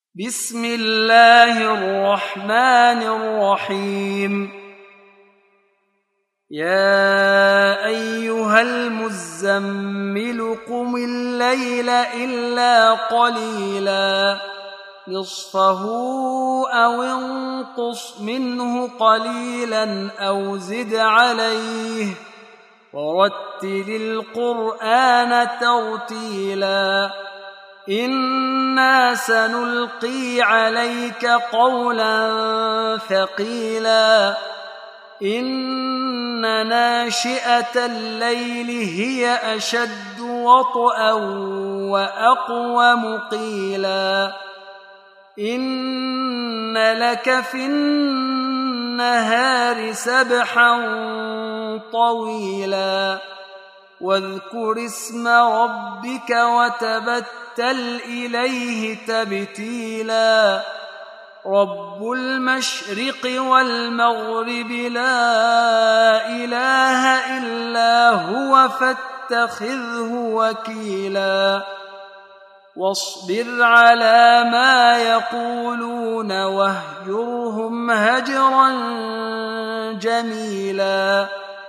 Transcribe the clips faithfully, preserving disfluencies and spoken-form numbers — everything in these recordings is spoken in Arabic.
بسم الله الرحمن الرحيم يا أيها المزمل قم الليل إلا قليلا نصفه أو انقص منه قليلا أو زد عليه ورتل القرآن ترتيلا إنا سنلقي عليك قولا ثقيلا إن ناشئة الليل هي أشد وطئا وأقوم قيلا إن لك في النهار سبحا طويلا واذكر اسم ربك وتبتل إليه تبتيلا رب المشرق والمغرب لا إله إلا هو فاتخذه وكيلا واصبر على ما يقولون واهجرهم هجرا جميلا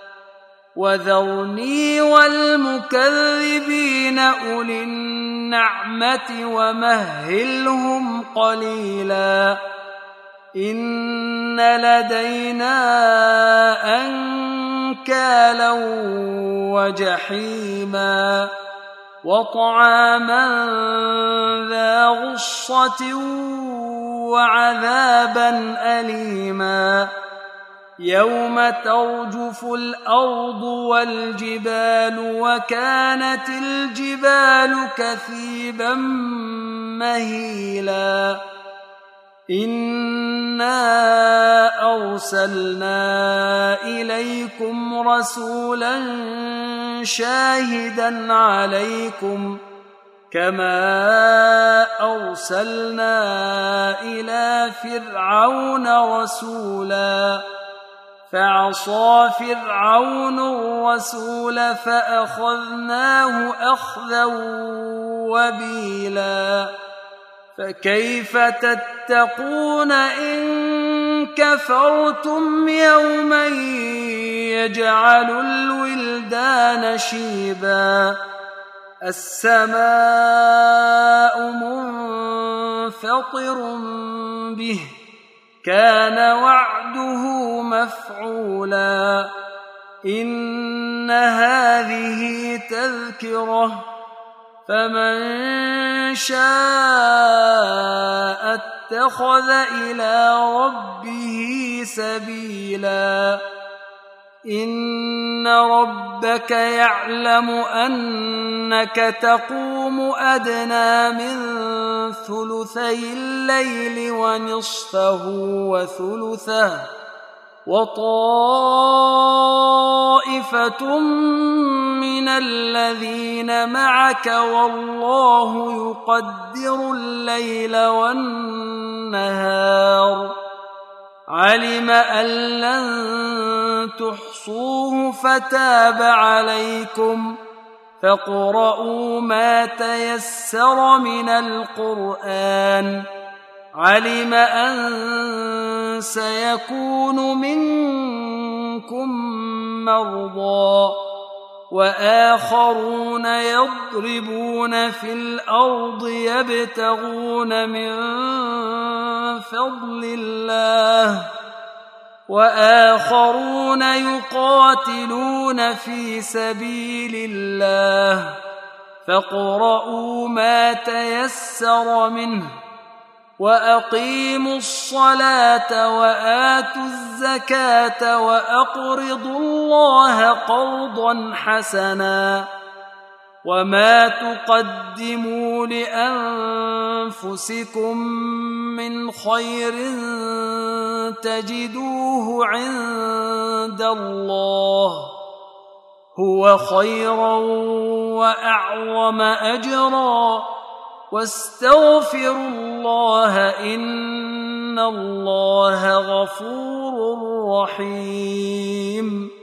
وذرني والمكذبين أولي النعمة ومهلهم قليلا إن لدينا أنكالا وجحيما وطعاما ذا غصة وعذابا أليما يوم ترجف الأرض والجبال وكانت الجبال كثيبا مهيلا إنا أرسلنا إليكم رسولا شاهدا عليكم كما أرسلنا إلى فرعون رسولا فعصى فرعون الرسول فأخذناه أخذا وبيلا فكيف تتقون إن كفرتم يوما يجعل الولدان شيبا السماء منفطر به كان وعده مفعولا إن هذه تذكرة فمن شاء اتخذ إلى ربه سبيلا إن ربك يعلم أنك تقوم أدنى من ثلثي الليل ونصفه وثلثه وطائفة من الذين معك والله يقدر الليل والنهار علم أن لن تحصوه فتاب عليكم فاقرؤوا ما تيسر من القرآن علم أن سيكون منكم مرضى وآخرون يضربون في الأرض يبتغون من فضل الله وآخرون يقاتلون في سبيل الله فاقرؤوا ما تيسر منه وأقيموا الصلاة وآتوا الزكاة وأقرضوا الله قرضا حسنا وما تقدموا لأنفسكم من خير تجدوه عند الله هو خيرا وأعظم أجرا واستغفروا الله إن الله غفور رحيم